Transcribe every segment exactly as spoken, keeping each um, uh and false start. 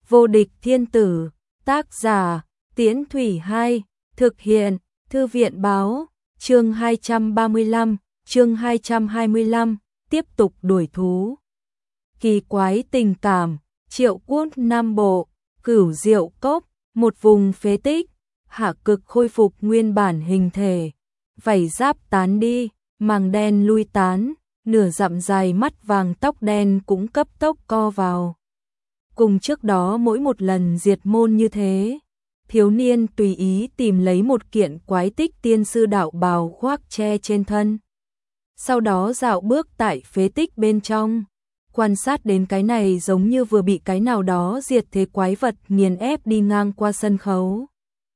Vô địch thiên tử, tác giả, Tiễn Thủy Hai, thực hiện, Thư viện báo, chương hai trăm ba mươi lăm, chương hai trăm hai mươi lăm, tiếp tục đuổi thú. Kỳ quái tình cảm, Triệu Quốc Nam Bộ, Cửu Diệu Cốc, một vùng phế tích, hạ cực khôi phục nguyên bản hình thể, vảy giáp tán đi, màng đen lui tán, nửa dặm dài mắt vàng tóc đen cũng cấp tốc co vào. Cùng trước đó mỗi một lần diệt môn như thế, thiếu niên tùy ý tìm lấy một kiện quái tích tiên sư đạo bào khoác che trên thân. Sau đó dạo bước tại phế tích bên trong, quan sát đến cái này giống như vừa bị cái nào đó diệt thế quái vật nghiền ép đi ngang qua sân khấu.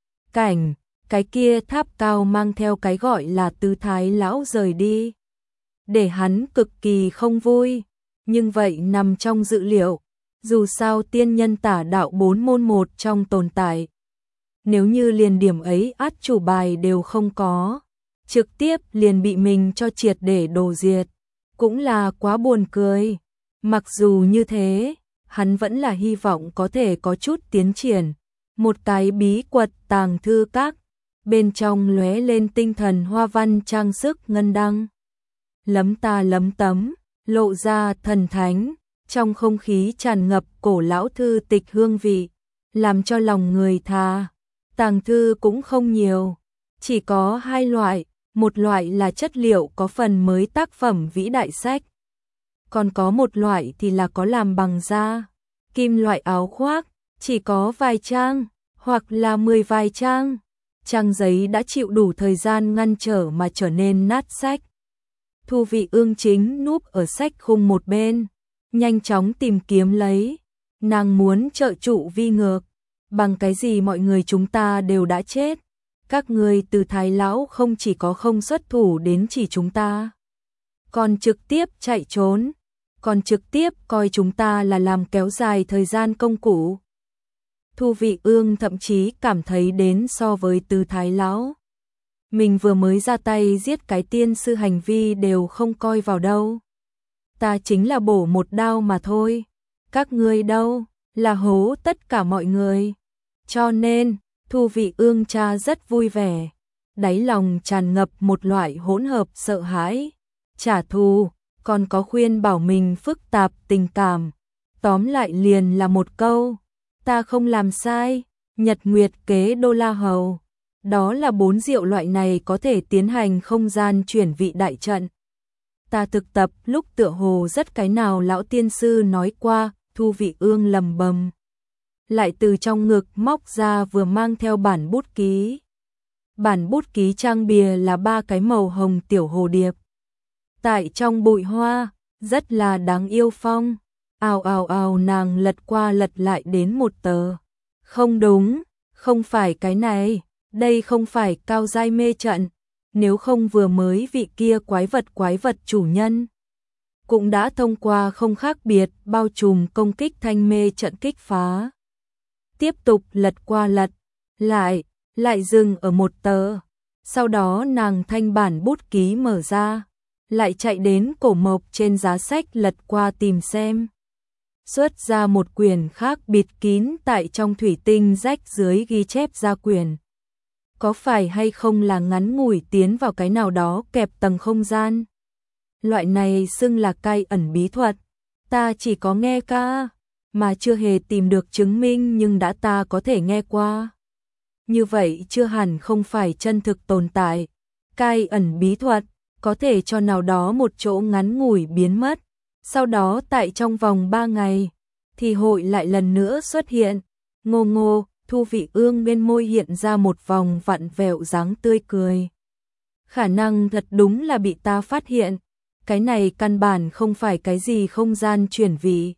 Cảnh, cái kia tháp cao mang theo cái gọi là tư thái lão rời đi, để hắn cực kỳ không vui, nhưng vậy nằm trong dự liệu, dù sao tiên nhân tả đạo bốn môn một trong tồn tại. Nếu như liền điểm ấy át chủ bài đều không có, trực tiếp liền bị mình cho triệt để đổ diệt, cũng là quá buồn cười. Mặc dù như thế, hắn vẫn là hy vọng có thể có chút tiến triển, một cái bí quật tàng thư các, bên trong lóe lên tinh thần hoa văn trang sức ngân đăng. Lấm ta lấm tấm, lộ ra thần thánh, trong không khí tràn ngập cổ lão thư tịch hương vị, làm cho lòng người tha. Tàng thư cũng không nhiều, chỉ có hai loại, một loại là chất liệu có phần mới tác phẩm vĩ đại sách, còn có một loại thì là có làm bằng da, kim loại áo khoác, chỉ có vài trang, hoặc là mười vài trang. Trang giấy đã chịu đủ thời gian ngăn trở mà trở nên nát sách. Thu Vị Ương chính núp ở sách khung một bên, nhanh chóng tìm kiếm lấy, nàng muốn trợ trụ vi ngược. Bằng cái gì mọi người chúng ta đều đã chết, các người từ Thái lão không chỉ có không xuất thủ đến chỉ chúng ta, còn trực tiếp chạy trốn, còn trực tiếp coi chúng ta là làm kéo dài thời gian công cụ. Thu Vị Ương thậm chí cảm thấy đến so với Từ Thái lão, mình vừa mới ra tay giết cái tiên sư hành vi đều không coi vào đâu. Ta chính là bổ một đao mà thôi, các ngươi đâu, là hố tất cả mọi người. Cho nên, Thu Vị Ương cha rất vui vẻ, đáy lòng tràn ngập một loại hỗn hợp sợ hãi, trả thù, còn có khuyên bảo mình phức tạp tình cảm. Tóm lại liền là một câu, ta không làm sai, Nhật Nguyệt kế Đô La Hầu. Đó là bốn diệu loại này có thể tiến hành không gian chuyển vị đại trận. Ta thực tập lúc tựa hồ rất cái nào lão tiên sư nói qua, Thu Vị Ương lầm bầm. Lại từ trong ngực móc ra vừa mang theo bản bút ký. Bản bút ký trang bìa là ba cái màu hồng tiểu hồ điệp. Tại trong bụi hoa, rất là đáng yêu phong. Ào ào ào nàng lật qua lật lại đến một tờ. Không đúng, không phải cái này, đây không phải cao giai mê trận. Nếu không vừa mới vị kia quái vật quái vật chủ nhân cũng đã thông qua không khác biệt bao trùm công kích thanh mê trận kích phá. Tiếp tục lật qua lật, lại, lại dừng ở một tờ. Sau đó nàng thanh bản bút ký mở ra, lại chạy đến cổ mộc trên giá sách lật qua tìm xem. Xuất ra một quyển khác bịt kín tại trong thủy tinh rách dưới ghi chép ra quyển. Có phải hay không là ngắn ngủi tiến vào cái nào đó kẹp tầng không gian? Loại này xưng là cai ẩn bí thuật, ta chỉ có nghe ca, mà chưa hề tìm được chứng minh nhưng đã ta có thể nghe qua. Như vậy chưa hẳn không phải chân thực tồn tại. Cai ẩn bí thuật có thể cho nào đó một chỗ ngắn ngủi biến mất, sau đó tại trong vòng ba ngày thì hội lại lần nữa xuất hiện. Ngô ngô, Thu Vị Ương bên môi hiện ra một vòng vặn vẹo dáng tươi cười. Khả năng thật đúng là bị ta phát hiện, cái này căn bản không phải cái gì không gian chuyển vị,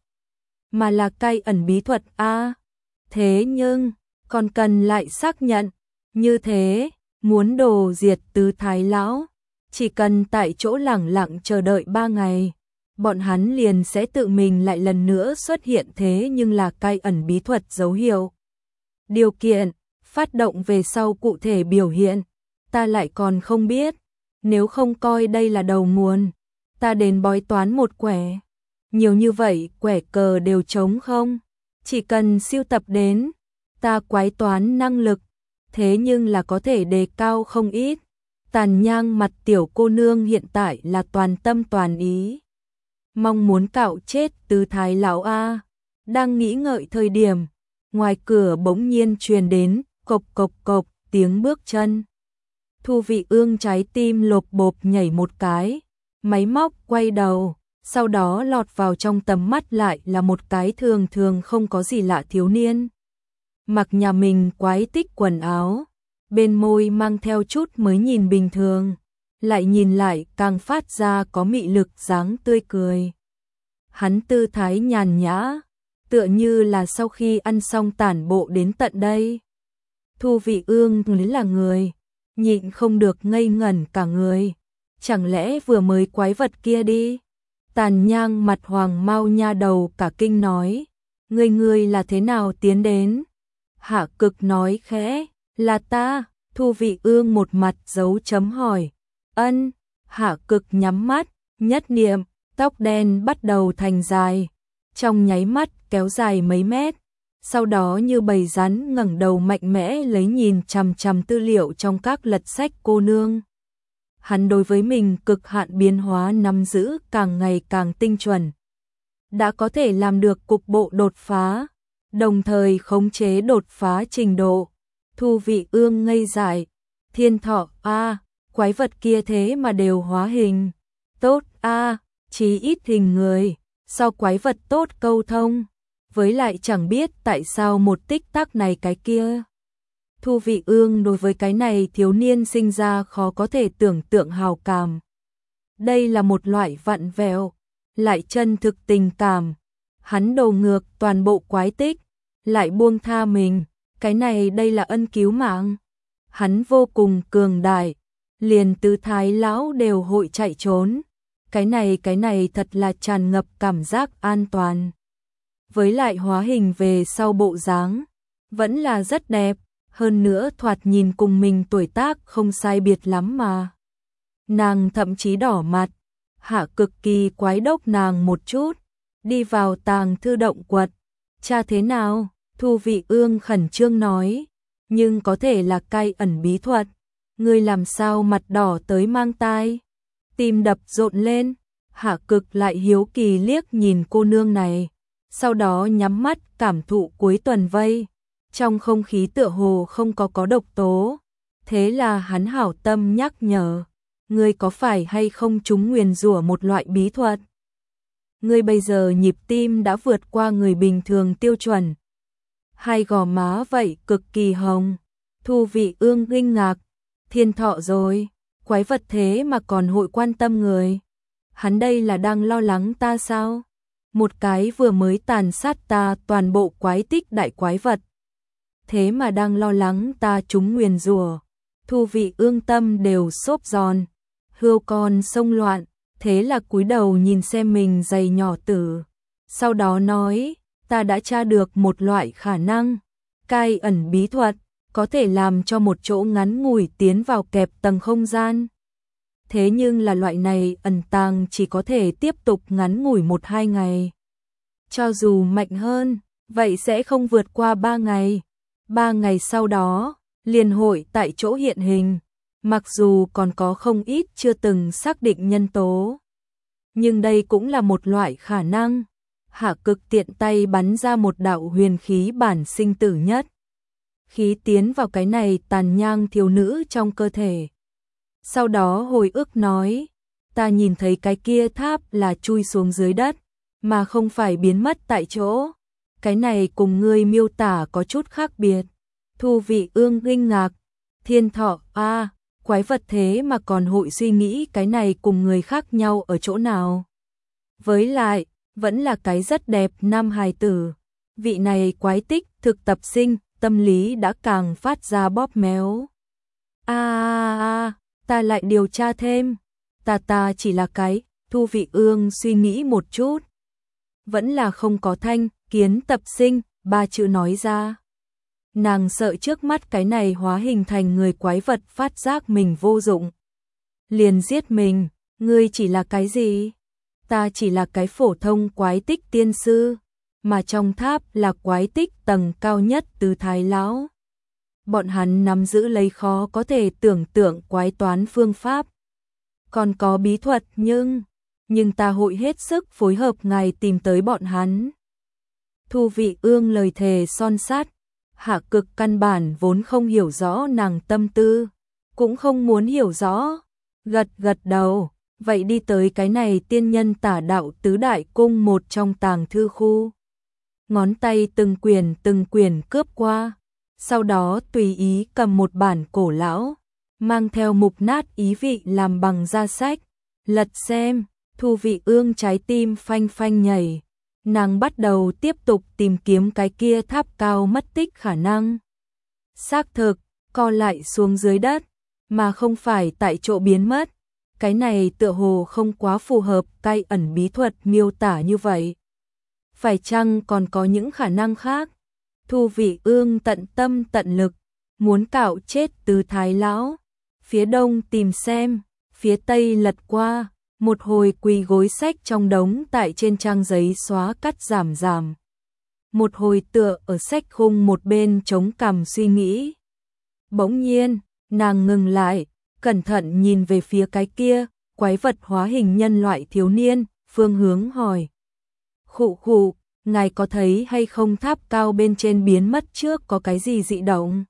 mà là cai ẩn bí thuật a. À, thế nhưng, còn cần lại xác nhận, như thế, muốn đồ diệt Tứ Thái lão, chỉ cần tại chỗ lẳng lặng chờ đợi ba ngày, bọn hắn liền sẽ tự mình lại lần nữa xuất hiện thế nhưng là cai ẩn bí thuật dấu hiệu. Điều kiện, phát động về sau cụ thể biểu hiện, ta lại còn không biết, nếu không coi đây là đầu nguồn, ta đến bói toán một quẻ. Nhiều như vậy quẻ cờ đều trống không, Chỉ cần siêu tập đến, ta quái toán năng lực, thế nhưng là có thể đề cao không ít. Tàn nhang mặt tiểu cô nương hiện tại là toàn tâm toàn ý. Mong muốn cạo chết Tứ Thái lão a. Đang nghĩ ngợi thời điểm, ngoài cửa bỗng nhiên truyền đến cộc cộc cộc tiếng bước chân. Thu Vị Ương trái tim lộp bộp nhảy một cái, máy móc quay đầu, sau đó lọt vào trong tầm mắt lại là một cái thường thường không có gì lạ thiếu niên. Mặc nhà mình quái tích quần áo, bên môi mang theo chút mới nhìn bình thường, lại nhìn lại càng phát ra có mị lực dáng tươi cười. Hắn tư thái nhàn nhã, tựa như là sau khi ăn xong tản bộ đến tận đây. Thu Vị Ương là người, nhịn không được ngây ngẩn cả người. Chẳng lẽ vừa mới quái vật kia đi? Tàn nhang mặt hoàng mau nha đầu cả kinh nói. Người người là thế nào tiến đến? Hạ Cực nói khẽ, là ta. Thu Vị Ương một mặt dấu chấm hỏi. Ân. Hạ Cực nhắm mắt, nhất niệm, tóc đen bắt đầu thành dài. Trong nháy mắt kéo dài mấy mét. Sau đó như bầy rắn ngẩng đầu mạnh mẽ lấy nhìn chằm chằm tư liệu trong các lật sách cô nương. Hắn đối với mình cực hạn biến hóa nắm giữ càng ngày càng tinh chuẩn. Đã có thể làm được cục bộ đột phá, đồng thời khống chế đột phá trình độ. Thu Vị Ương ngây dại, Thiên Thọ a, quái vật kia thế mà đều hóa hình. Tốt a, chí ít hình người, so quái vật tốt câu thông. Với lại chẳng biết tại sao một tích tắc này cái kia. Thu Vị Ương đối với cái này thiếu niên sinh ra khó có thể tưởng tượng hào cảm. Đây là một loại vặn vẹo, lại chân thực tình cảm. Hắn đầu ngược toàn bộ quái tích, lại buông tha mình, cái này đây là ân cứu mạng. Hắn vô cùng cường đại, liền Tứ Thái lão đều hội chạy trốn. Cái này cái này thật là tràn ngập cảm giác an toàn. Với lại hóa hình về sau bộ dáng, vẫn là rất đẹp, hơn nữa thoạt nhìn cùng mình tuổi tác không sai biệt lắm mà. Nàng thậm chí đỏ mặt, Hạ Cực kỳ quái đốc nàng một chút, đi vào tàng thư động quật. Cha thế nào? Thu Vị Ương khẩn trương nói, nhưng có thể là cai ẩn bí thuật. Ngươi làm sao mặt đỏ tới mang tai? Tim đập rộn lên, Hạ Cực lại hiếu kỳ liếc nhìn cô nương này. Sau đó nhắm mắt cảm thụ cuối tuần vây, trong không khí tựa hồ không có có độc tố. Thế là hắn hảo tâm nhắc nhở, ngươi có phải hay không trúng nguyền rủa một loại bí thuật? Ngươi bây giờ nhịp tim đã vượt qua người bình thường tiêu chuẩn. Hai gò má vậy cực kỳ hồng. Thu Vị Ương kinh ngạc, Thiên Thọ rồi, quái vật thế mà còn hội quan tâm người. Hắn đây là đang lo lắng ta sao? Một cái vừa mới tàn sát ta toàn bộ quái tích đại quái vật. Thế mà đang lo lắng ta trúng nguyền rủa. Thu Vị Ương tâm đều xốp giòn, hươu con sông loạn, thế là cúi đầu nhìn xem mình giày nhỏ tử. Sau đó nói, ta đã tra được một loại khả năng, cai ẩn bí thuật, có thể làm cho một chỗ ngắn ngủi tiến vào kẹp tầng không gian. Thế nhưng là loại này ẩn tàng chỉ có thể tiếp tục ngắn ngủi một hai ngày. Cho dù mạnh hơn, vậy sẽ không vượt qua ba ngày. Ba ngày sau đó, liền hội tại chỗ hiện hình. Mặc dù còn có không ít chưa từng xác định nhân tố. Nhưng đây cũng là một loại khả năng. Hạ Cực tiện tay bắn ra một đạo huyền khí bản sinh tử nhất. Khí tiến vào cái này tàn nhang thiếu nữ trong cơ thể. Sau đó hồi ức nói, ta nhìn thấy cái kia tháp là chui xuống dưới đất, mà không phải biến mất tại chỗ. Cái này cùng ngươi miêu tả có chút khác biệt. Thu Vị Ương kinh ngạc, Thiên Thọ a, quái vật thế mà còn hội suy nghĩ cái này cùng người khác nhau ở chỗ nào. Với lại, vẫn là cái rất đẹp nam hài tử. Vị này quái tích thực tập sinh, tâm lý đã càng phát ra bóp méo. A a a, ta lại điều tra thêm. Ta ta chỉ là cái, Thu Vị Ương suy nghĩ một chút. Vẫn là không có thanh, kiến tập sinh, ba chữ nói ra. Nàng sợ trước mắt cái này hóa hình thành người quái vật phát giác mình vô dụng. Liền giết mình, ngươi chỉ là cái gì? Ta chỉ là cái phổ thông quái tích tiên sư. mà trong tháp là quái tích tầng cao nhất Tứ Thái Lão. Bọn hắn nắm giữ lấy khó có thể tưởng tượng quái toán phương pháp. Còn có bí thuật nhưng, nhưng ta hội hết sức phối hợp ngài tìm tới bọn hắn. Thu Vị Ương lời thề son sắt, Hạ Cực căn bản vốn không hiểu rõ nàng tâm tư, cũng không muốn hiểu rõ, gật gật đầu, vậy đi tới cái này tiên nhân tả đạo tứ đại cung một trong tàng thư khu. Ngón tay từng quyển từng quyển cướp qua, sau đó tùy ý cầm một bản cổ lão, mang theo mục nát ý vị làm bằng da sách, lật xem. Thu Vị Ương trái tim phanh phanh nhảy, nàng bắt đầu tiếp tục tìm kiếm cái kia tháp cao mất tích khả năng. Xác thực, co lại xuống dưới đất, mà không phải tại chỗ biến mất. Cái này tựa hồ không quá phù hợp cai ẩn bí thuật miêu tả như vậy. Phải chăng còn có những khả năng khác? Thu Vị Ương tận tâm tận lực, muốn cạo chết Tứ Thái Lão. Phía đông tìm xem, phía tây lật qua, một hồi quỳ gối sách trong đống tại trên trang giấy xóa cắt giảm giảm. Một hồi tựa ở sách khung một bên chống cằm suy nghĩ. Bỗng nhiên, nàng ngừng lại, cẩn thận nhìn về phía cái kia, quái vật hóa hình nhân loại thiếu niên, phương hướng hỏi. Khụ khụ, ngài có thấy hay không tháp cao bên trên biến mất trước có cái gì dị động?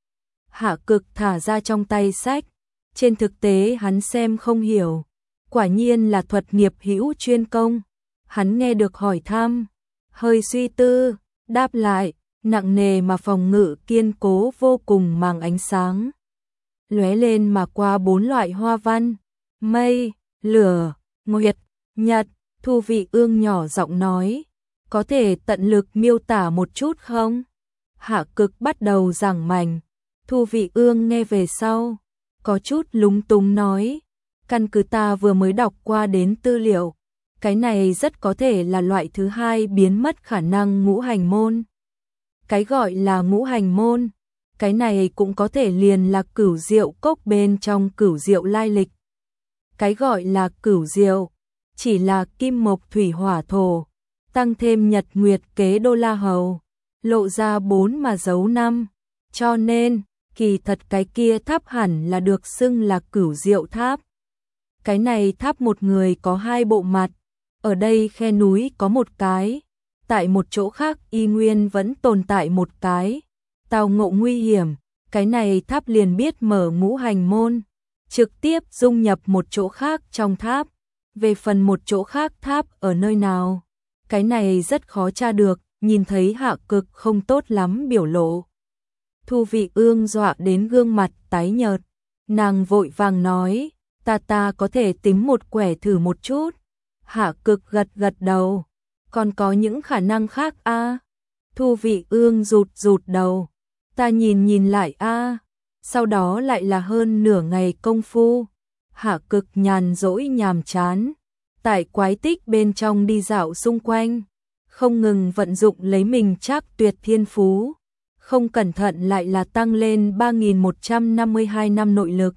Hạ Cực thả ra trong tay sách, trên thực tế hắn xem không hiểu. Quả nhiên là thuật nghiệp hữu chuyên công. Hắn nghe được hỏi thăm, hơi suy tư, đáp lại, nặng nề mà phòng ngự kiên cố vô cùng màng ánh sáng. Lóe lên mà qua bốn loại hoa văn, mây, lửa, nguyệt, nhật. Thu Vị Ương nhỏ giọng nói, có thể tận lực miêu tả một chút không? Hạ Cực bắt đầu giảng mành. Thu Vị Ương nghe về sau, có chút lúng túng nói, căn cứ ta vừa mới đọc qua đến tư liệu, cái này rất có thể là loại thứ hai biến mất khả năng ngũ hành môn. Cái gọi là ngũ hành môn, cái này cũng có thể liền là cửu diệu cốc bên trong cửu diệu lai lịch. Cái gọi là cửu diệu, chỉ là kim mộc thủy hỏa thổ, tăng thêm nhật nguyệt kế đô la hầu, lộ ra bốn mà giấu năm, cho nên, kỳ thật cái kia tháp hẳn là được xưng là cửu diệu tháp. Cái này tháp một người có hai bộ mặt, ở đây khe núi có một cái, tại một chỗ khác y nguyên vẫn tồn tại một cái, tao ngộ nguy hiểm, cái này tháp liền biết mở ngũ hành môn, trực tiếp dung nhập một chỗ khác trong tháp, về phần một chỗ khác tháp ở nơi nào, cái này rất khó tra được, nhìn thấy Hạ Cực không tốt lắm biểu lộ. Thu Vị Ương dọa đến gương mặt tái nhợt, nàng vội vàng nói, ta ta có thể tính một quẻ thử một chút. Hạ Cực gật gật đầu, còn có những khả năng khác a? À? Thu Vị Ương rụt rụt đầu, ta nhìn nhìn lại a. À? Sau đó lại là hơn nửa ngày công phu. Hạ Cực nhàn rỗi nhàm chán, tại quái tích bên trong đi dạo xung quanh, không ngừng vận dụng lấy mình chắc tuyệt thiên phú, không cẩn thận lại là tăng lên ba nghìn một trăm năm mươi hai năm nội lực.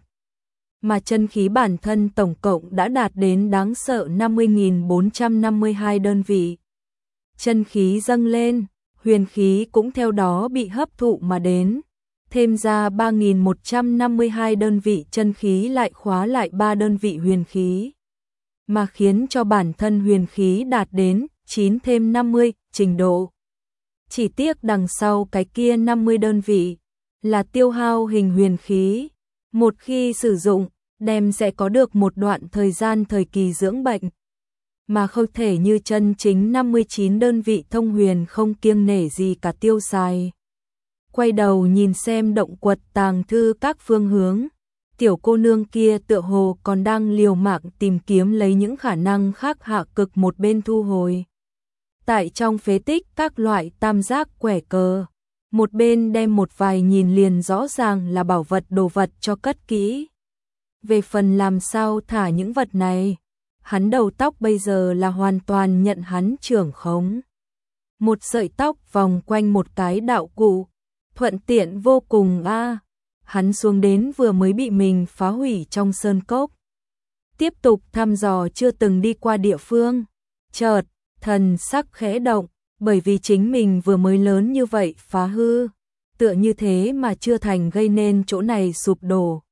Mà chân khí bản thân tổng cộng đã đạt đến đáng sợ năm mươi nghìn bốn trăm năm mươi hai đơn vị. Chân khí dâng lên, huyền khí cũng theo đó bị hấp thụ mà đến, thêm ra ba nghìn một trăm năm mươi hai đơn vị chân khí lại khóa lại ba đơn vị huyền khí, mà khiến cho bản thân huyền khí đạt đến chín thêm năm mươi trình độ. Chỉ tiếc đằng sau cái kia năm mươi đơn vị là tiêu hao hình huyền khí, một khi sử dụng, đem sẽ có được một đoạn thời gian thời kỳ dưỡng bệnh, mà không thể như chân chính năm mươi chín đơn vị thông huyền không kiêng nể gì cả tiêu xài. Quay đầu nhìn xem động quật tàng thư các phương hướng, tiểu cô nương kia tựa hồ còn đang liều mạng tìm kiếm lấy những khả năng khác. Hạ Cực một bên thu hồi tại trong phế tích các loại tam giác quẻ cờ, một bên đem một vài nhìn liền rõ ràng là bảo vật đồ vật cho cất kỹ. Về phần làm sao thả những vật này, hắn đầu tóc bây giờ là hoàn toàn nhận hắn trưởng khống. Một sợi tóc vòng quanh một cái đạo cụ, thuận tiện vô cùng a. À. Hắn xuống đến vừa mới bị mình phá hủy trong sơn cốc, tiếp tục thăm dò chưa từng đi qua địa phương, chợt thần sắc khẽ động, bởi vì chính mình vừa mới lớn như vậy phá hư, tựa như thế mà chưa thành gây nên chỗ này sụp đổ.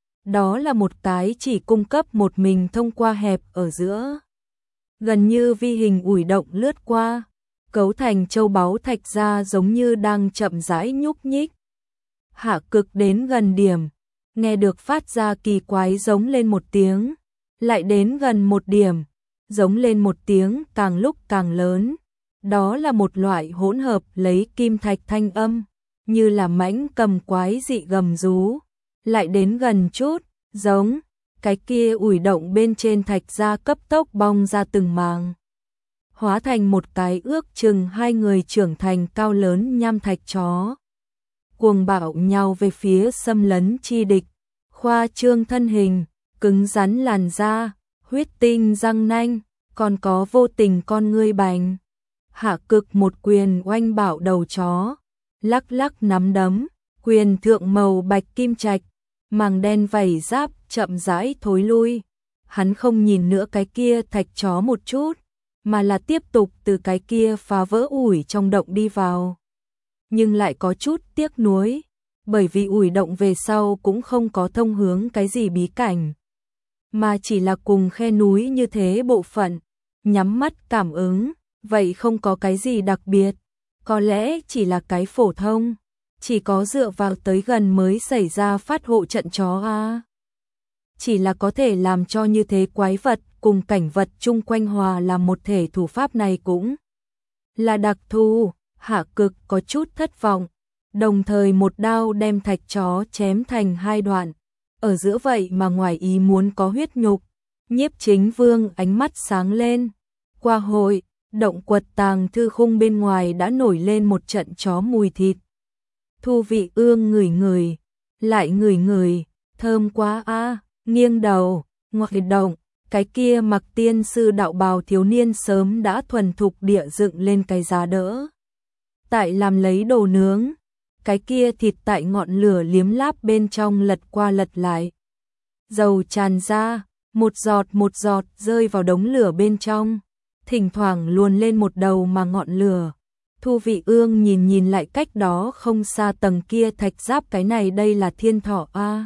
Đó là một cái chỉ cung cấp một mình thông qua hẹp ở giữa. Gần như vi hình ủi động lướt qua, cấu thành châu báu thạch ra giống như đang chậm rãi nhúc nhích. Hạ Cực đến gần điểm, nghe được phát ra kỳ quái giống lên một tiếng, lại đến gần một điểm, giống lên một tiếng càng lúc càng lớn. Đó là một loại hỗn hợp lấy kim thạch thanh âm, như là mãnh cầm quái dị gầm rú. Lại đến gần chút, giống, cái kia ủi động bên trên thạch ra cấp tốc bong ra từng màng, hóa thành một cái ước chừng hai người trưởng thành cao lớn nham thạch chó. Cuồng bạo nhau về phía xâm lấn chi địch, khoa trương thân hình, cứng rắn làn da, huyết tinh răng nanh, còn có vô tình con ngươi bành. Hạ Cực một quyền oanh bạo đầu chó, lắc lắc nắm đấm, quyền thượng màu bạch kim trạch, màng đen vảy giáp chậm rãi thối lui. Hắn không nhìn nữa cái kia thạch chó một chút, mà là tiếp tục từ cái kia phá vỡ ủi trong động đi vào. Nhưng lại có chút tiếc nuối, bởi vì ủi động về sau cũng không có thông hướng cái gì bí cảnh, mà chỉ là cùng khe núi như thế bộ phận, nhắm mắt cảm ứng, vậy không có cái gì đặc biệt, có lẽ chỉ là cái phổ thông, chỉ có dựa vào tới gần mới xảy ra phát hộ trận chó a. Chỉ là có thể làm cho như thế quái vật cùng cảnh vật chung quanh hòa làm một thể thủ pháp này cũng là đặc thù. Hạ Cực có chút thất vọng, đồng thời một đao đem thạch chó chém thành hai đoạn, ở giữa vậy mà ngoài ý muốn có huyết nhục. Nhiếp Chính Vương ánh mắt sáng lên, qua hội, động quật tàng thư khung bên ngoài đã nổi lên một trận chó mùi thịt. Thu Vị Ương ngửi ngửi, lại ngửi ngửi, thơm quá a, nghiêng đầu, ngoại động, cái kia mặc tiên sư đạo bào thiếu niên sớm đã thuần thục địa dựng lên cái giá đỡ. Tại làm lấy đồ nướng, cái kia thịt tại ngọn lửa liếm láp bên trong lật qua lật lại. Dầu tràn ra, một giọt một giọt rơi vào đống lửa bên trong, thỉnh thoảng luồn lên một đầu mà ngọn lửa. Thu Vị Ương nhìn nhìn lại cách đó không xa tầng kia thạch giáp, cái này đây là thiên thỏ a.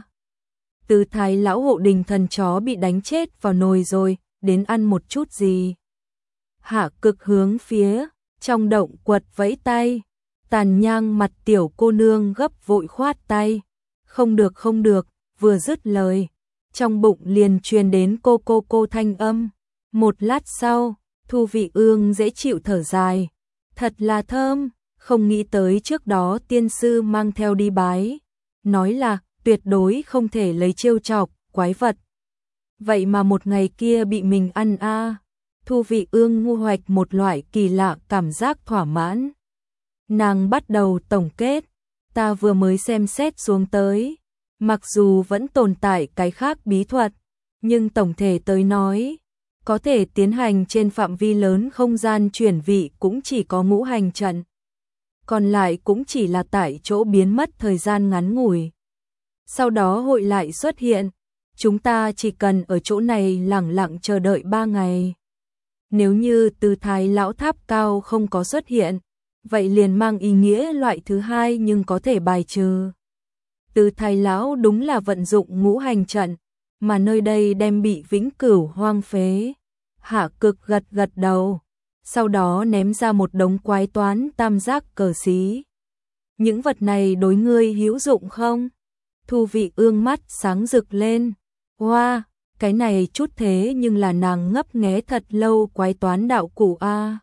Từ Thái lão hộ đình thần chó bị đánh chết vào nồi rồi, đến ăn một chút gì. Hạ Cực hướng phía trong động quật vẫy tay, tàn nhang mặt tiểu cô nương gấp vội khoát tay. Không được không được, vừa dứt lời, trong bụng liền truyền đến cô cô cô thanh âm. Một lát sau, Thu Vị Ương dễ chịu thở dài, thật là thơm, không nghĩ tới trước đó tiên sư mang theo đi bái, nói là tuyệt đối không thể lấy trêu chọc quái vật. Vậy mà một ngày kia bị mình ăn a. À. Thu Vị Ương ngu hoạch một loại kỳ lạ cảm giác thỏa mãn. Nàng bắt đầu tổng kết, ta vừa mới xem xét xuống tới, mặc dù vẫn tồn tại cái khác bí thuật, nhưng tổng thể tới nói, có thể tiến hành trên phạm vi lớn không gian chuyển vị cũng chỉ có ngũ hành trận. Còn lại cũng chỉ là tại chỗ biến mất thời gian ngắn ngủi. Sau đó hội lại xuất hiện, chúng ta chỉ cần ở chỗ này lẳng lặng chờ đợi ba ngày. Nếu như Từ Thái lão tháp cao không có xuất hiện, vậy liền mang ý nghĩa loại thứ hai nhưng có thể bài trừ. Từ Thái lão đúng là vận dụng ngũ hành trận, mà nơi đây đem bị vĩnh cửu hoang phế. Hạ Cực gật gật đầu, sau đó ném ra một đống quái toán tam giác cờ xí. Những vật này đối ngươi hữu dụng không? Thu Vị Ương mắt sáng rực lên. Wow, cái này chút thế nhưng là nàng ngấp nghé thật lâu quái toán đạo cụ a.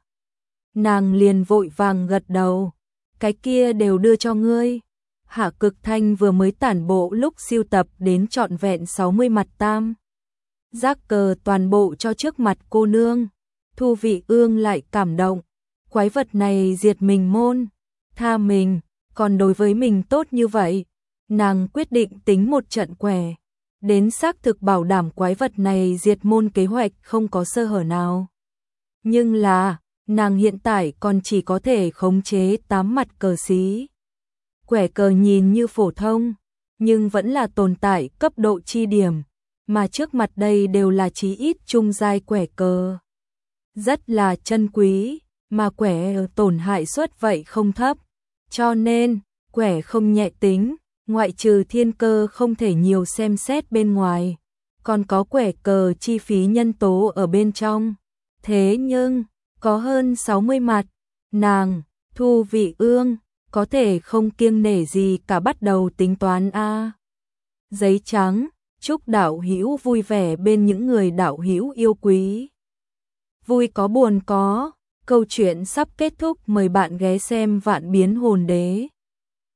Nàng liền vội vàng gật đầu, cái kia đều đưa cho ngươi. Hạ Cực Thanh vừa mới tản bộ lúc siêu tập đến trọn vẹn sáu mươi mặt tam giác cờ toàn bộ cho trước mặt cô nương. Thu Vị Ương lại cảm động, quái vật này diệt mình môn, tha mình, còn đối với mình tốt như vậy. Nàng quyết định tính một trận quẻ, đến xác thực bảo đảm quái vật này diệt môn kế hoạch không có sơ hở nào. Nhưng là, nàng hiện tại còn chỉ có thể khống chế tám mặt cờ xí. Quẻ cờ nhìn như phổ thông, nhưng vẫn là tồn tại cấp độ chi điểm, mà trước mặt đây đều là chí ít trung giai quẻ cờ. Rất là chân quý, mà quẻ tổn hại suất vậy không thấp. Cho nên, quẻ không nhẹ tính, ngoại trừ thiên cơ không thể nhiều xem xét bên ngoài, còn có quẻ cờ chi phí nhân tố ở bên trong. Thế nhưng, có hơn sáu mươi mặt, nàng, Thu Vị Ương, có thể không kiêng nể gì cả bắt đầu tính toán a. Giấy trắng, chúc đạo hữu vui vẻ bên những người đạo hữu yêu quý. Vui có buồn có, câu chuyện sắp kết thúc, mời bạn ghé xem Vạn Biến Hồn Đế.